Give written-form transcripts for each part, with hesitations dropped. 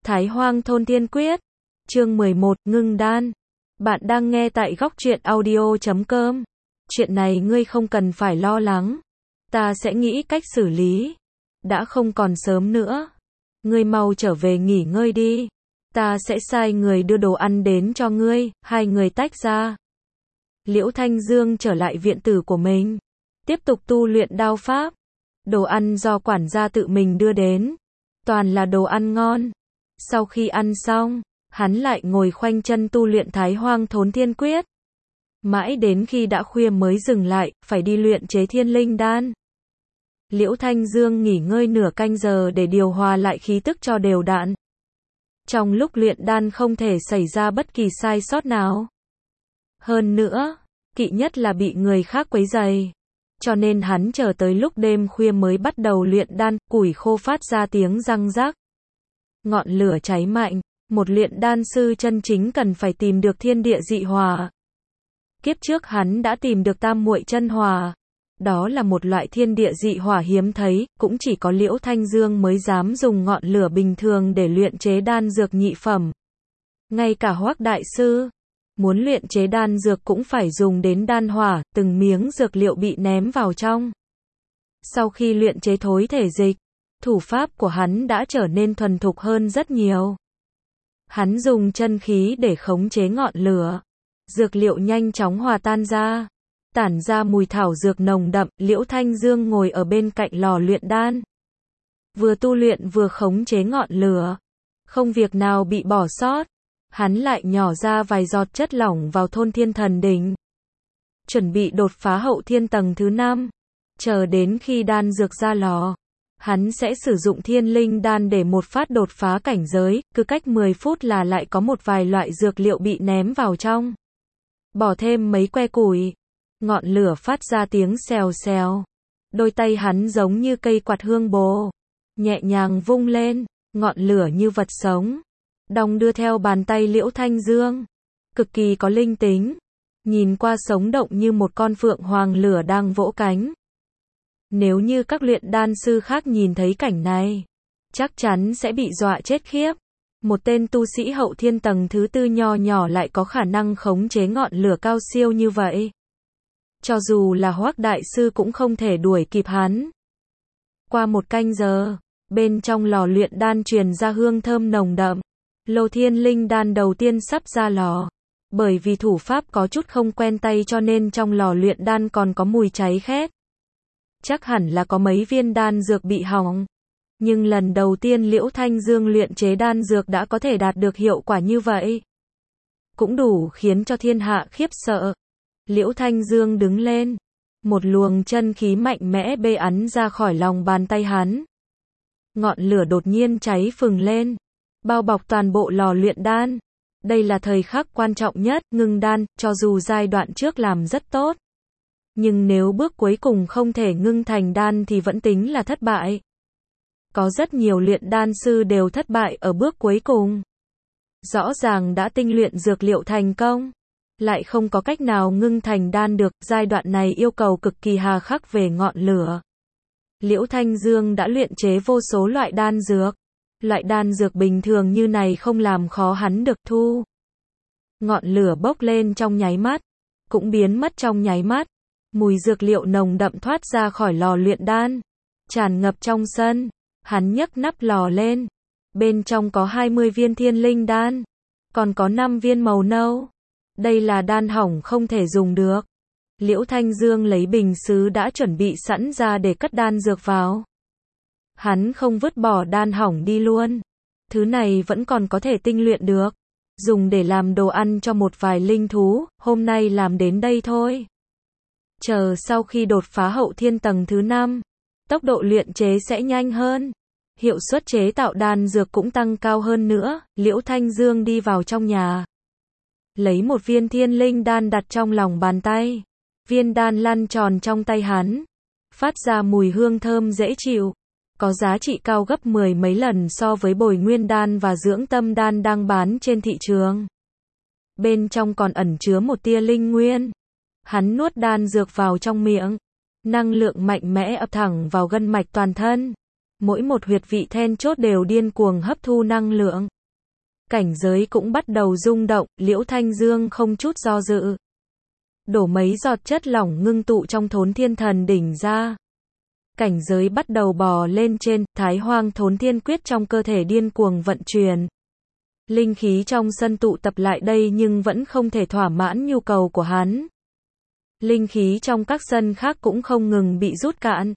Thái Hoang Thôn Thiên Quyết. Chương 11, ngưng đan. Bạn đang nghe tại góc truyện audio.com. Chuyện này ngươi không cần phải lo lắng. Ta sẽ nghĩ cách xử lý. Đã không còn sớm nữa. Ngươi mau trở về nghỉ ngơi đi. Ta sẽ sai người đưa đồ ăn đến cho ngươi, hai người tách ra. Liễu Thanh Dương trở lại viện tử của mình. Tiếp tục tu luyện đao pháp. Đồ ăn do quản gia tự mình đưa đến. Toàn là đồ ăn ngon. Sau khi ăn xong, hắn lại ngồi khoanh chân tu luyện Thái Hoang Thốn Thiên Quyết. Mãi đến khi đã khuya mới dừng lại, phải đi luyện chế Thiên Linh Đan. Liễu Thanh Dương nghỉ ngơi nửa canh giờ để điều hòa lại khí tức cho đều đặn. Trong lúc luyện đan không thể xảy ra bất kỳ sai sót nào. Hơn nữa, kỵ nhất là bị người khác quấy rầy. Cho nên hắn chờ tới lúc đêm khuya mới bắt đầu luyện đan, củi khô phát ra tiếng răng rắc. Ngọn lửa cháy mạnh, một luyện đan sư chân chính cần phải tìm được thiên địa dị hỏa. Kiếp trước hắn đã tìm được tam muội chân hỏa. Đó là một loại thiên địa dị hỏa hiếm thấy, cũng chỉ có Liễu Thanh Dương mới dám dùng ngọn lửa bình thường để luyện chế đan dược nhị phẩm. Ngay cả Hoắc đại sư muốn luyện chế đan dược cũng phải dùng đến đan hỏa, từng miếng dược liệu bị ném vào trong. Sau khi luyện chế thối thể dịch, thủ pháp của hắn đã trở nên thuần thục hơn rất nhiều. Hắn dùng chân khí để khống chế ngọn lửa. Dược liệu nhanh chóng hòa tan ra, tản ra mùi thảo dược nồng đậm. Liễu Thanh Dương ngồi ở bên cạnh lò luyện đan. Vừa tu luyện vừa khống chế ngọn lửa. Không việc nào bị bỏ sót. Hắn lại nhỏ ra vài giọt chất lỏng vào thôn thiên thần đỉnh. Chuẩn bị đột phá hậu thiên tầng thứ 5. Chờ đến khi đan dược ra lò, hắn sẽ sử dụng thiên linh đan để một phát đột phá cảnh giới, cứ cách 10 phút là lại có một vài loại dược liệu bị ném vào trong. Bỏ thêm mấy que củi, ngọn lửa phát ra tiếng xèo xèo. Đôi tay hắn giống như cây quạt hương bồ, nhẹ nhàng vung lên, ngọn lửa như vật sống, đong đưa theo bàn tay Liễu Thanh Dương, cực kỳ có linh tính, nhìn qua sống động như một con phượng hoàng lửa đang vỗ cánh. Nếu như các luyện đan sư khác nhìn thấy cảnh này, chắc chắn sẽ bị dọa chết khiếp. Một tên tu sĩ hậu thiên tầng thứ 4 nho nhỏ lại có khả năng khống chế ngọn lửa cao siêu như vậy. Cho dù là Hoắc đại sư cũng không thể đuổi kịp hắn. Qua một canh giờ, bên trong lò luyện đan truyền ra hương thơm nồng đậm. Lô thiên linh đan đầu tiên sắp ra lò. Bởi vì thủ pháp có chút không quen tay cho nên trong lò luyện đan còn có mùi cháy khét. Chắc hẳn là có mấy viên đan dược bị hỏng. Nhưng lần đầu tiên Liễu Thanh Dương luyện chế đan dược đã có thể đạt được hiệu quả như vậy. Cũng đủ khiến cho thiên hạ khiếp sợ. Liễu Thanh Dương đứng lên. Một luồng chân khí mạnh mẽ bê ắn ra khỏi lòng bàn tay hắn. Ngọn lửa đột nhiên cháy phừng lên. Bao bọc toàn bộ lò luyện đan. Đây là thời khắc quan trọng nhất, ngưng đan, cho dù giai đoạn trước làm rất tốt. Nhưng nếu bước cuối cùng không thể ngưng thành đan thì vẫn tính là thất bại. Có rất nhiều luyện đan sư đều thất bại ở bước cuối cùng. Rõ ràng đã tinh luyện dược liệu thành công, lại không có cách nào ngưng thành đan được. Giai đoạn này yêu cầu cực kỳ hà khắc về ngọn lửa. Liễu Thanh Dương đã luyện chế vô số loại đan dược. Loại đan dược bình thường như này không làm khó hắn được thu. Ngọn lửa bốc lên trong nháy mắt, cũng biến mất trong nháy mắt. Mùi dược liệu nồng đậm thoát ra khỏi lò luyện đan, tràn ngập trong sân. Hắn nhấc nắp lò lên. Bên trong có 20 viên thiên linh đan, còn có 5 viên màu nâu. Đây là đan hỏng không thể dùng được. Liễu Thanh Dương lấy bình sứ đã chuẩn bị sẵn ra để cất đan dược vào. Hắn không vứt bỏ đan hỏng đi luôn. Thứ này vẫn còn có thể tinh luyện được, dùng để làm đồ ăn cho một vài linh thú. Hôm nay làm đến đây thôi. Chờ sau khi đột phá hậu thiên tầng thứ 5, tốc độ luyện chế sẽ nhanh hơn. Hiệu suất chế tạo đan dược cũng tăng cao hơn nữa. Liễu Thanh Dương đi vào trong nhà, lấy một viên thiên linh đan đặt trong lòng bàn tay. Viên đan lăn tròn trong tay hắn, phát ra mùi hương thơm dễ chịu, có giá trị cao gấp 10 mấy lần so với bồi nguyên đan và dưỡng tâm đan đang bán trên thị trường. Bên trong còn ẩn chứa một tia linh nguyên. Hắn nuốt đan dược vào trong miệng, năng lượng mạnh mẽ ập thẳng vào gân mạch toàn thân. Mỗi một huyệt vị then chốt đều điên cuồng hấp thu năng lượng. Cảnh giới cũng bắt đầu rung động, Liễu Thanh Dương không chút do dự. Đổ mấy giọt chất lỏng ngưng tụ trong Thốn Thiên Thần đỉnh ra. Cảnh giới bắt đầu bò lên trên, Thái Hoang Thốn Thiên Quyết trong cơ thể điên cuồng vận chuyển. Linh khí trong sân tụ tập lại đây nhưng vẫn không thể thỏa mãn nhu cầu của hắn. Linh khí trong các sân khác cũng không ngừng bị rút cạn.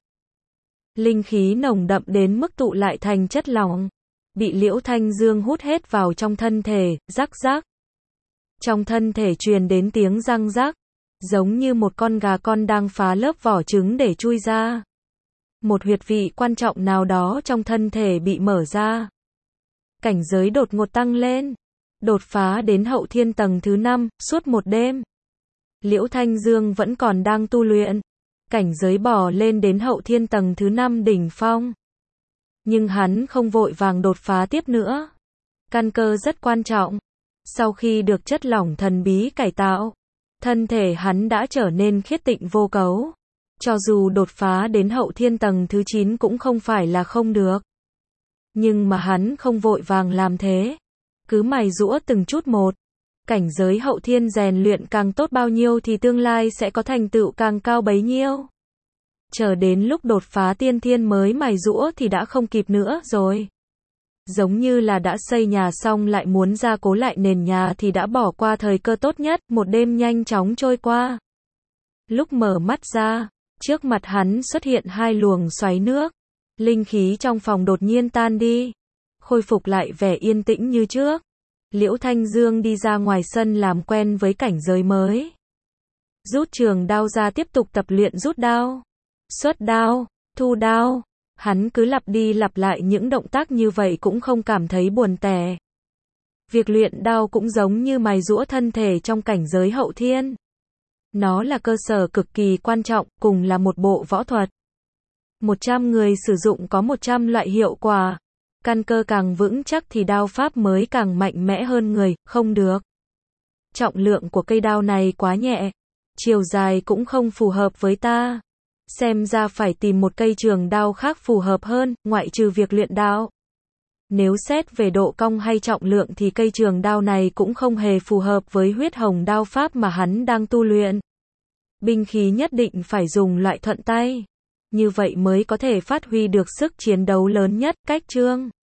Linh khí nồng đậm đến mức tụ lại thành chất lỏng, bị Liễu Thanh Dương hút hết vào trong thân thể, rắc rắc. Trong thân thể truyền đến tiếng răng rắc, giống như một con gà con đang phá lớp vỏ trứng để chui ra. Một huyệt vị quan trọng nào đó trong thân thể bị mở ra. Cảnh giới đột ngột tăng lên, đột phá đến hậu thiên tầng thứ 5, suốt một đêm. Liễu Thanh Dương vẫn còn đang tu luyện, cảnh giới bò lên đến hậu thiên tầng thứ 5 đỉnh phong. Nhưng hắn không vội vàng đột phá tiếp nữa. Căn cơ rất quan trọng. Sau khi được chất lỏng thần bí cải tạo, thân thể hắn đã trở nên khiết tịnh vô cấu. Cho dù đột phá đến hậu thiên tầng thứ 9 cũng không phải là không được. Nhưng mà hắn không vội vàng làm thế. Cứ mài giũa từng chút một. Cảnh giới hậu thiên rèn luyện càng tốt bao nhiêu thì tương lai sẽ có thành tựu càng cao bấy nhiêu. Chờ đến lúc đột phá tiên thiên mới mài giũa thì đã không kịp nữa rồi. Giống như là đã xây nhà xong lại muốn gia cố lại nền nhà thì đã bỏ qua thời cơ tốt nhất, một đêm nhanh chóng trôi qua. Lúc mở mắt ra, trước mặt hắn xuất hiện hai luồng xoáy nước. Linh khí trong phòng đột nhiên tan đi, khôi phục lại vẻ yên tĩnh như trước. Liễu Thanh Dương đi ra ngoài sân làm quen với cảnh giới mới. Rút trường đao ra tiếp tục tập luyện rút đao, xuất đao, thu đao. Hắn cứ lặp đi lặp lại những động tác như vậy cũng không cảm thấy buồn tẻ. Việc luyện đao cũng giống như mài giũa thân thể trong cảnh giới hậu thiên. Nó là cơ sở cực kỳ quan trọng, cùng là một bộ võ thuật. 100 người sử dụng có 100 loại hiệu quả. Căn cơ càng vững chắc thì đao pháp mới càng mạnh mẽ hơn người, không được. Trọng lượng của cây đao này quá nhẹ, chiều dài cũng không phù hợp với ta. Xem ra phải tìm một cây trường đao khác phù hợp hơn, ngoại trừ việc luyện đao. Nếu xét về độ cong hay trọng lượng thì cây trường đao này cũng không hề phù hợp với huyết hồng đao pháp mà hắn đang tu luyện. Binh khí nhất định phải dùng loại thuận tay. Như vậy mới có thể phát huy được sức chiến đấu lớn nhất, cách chương.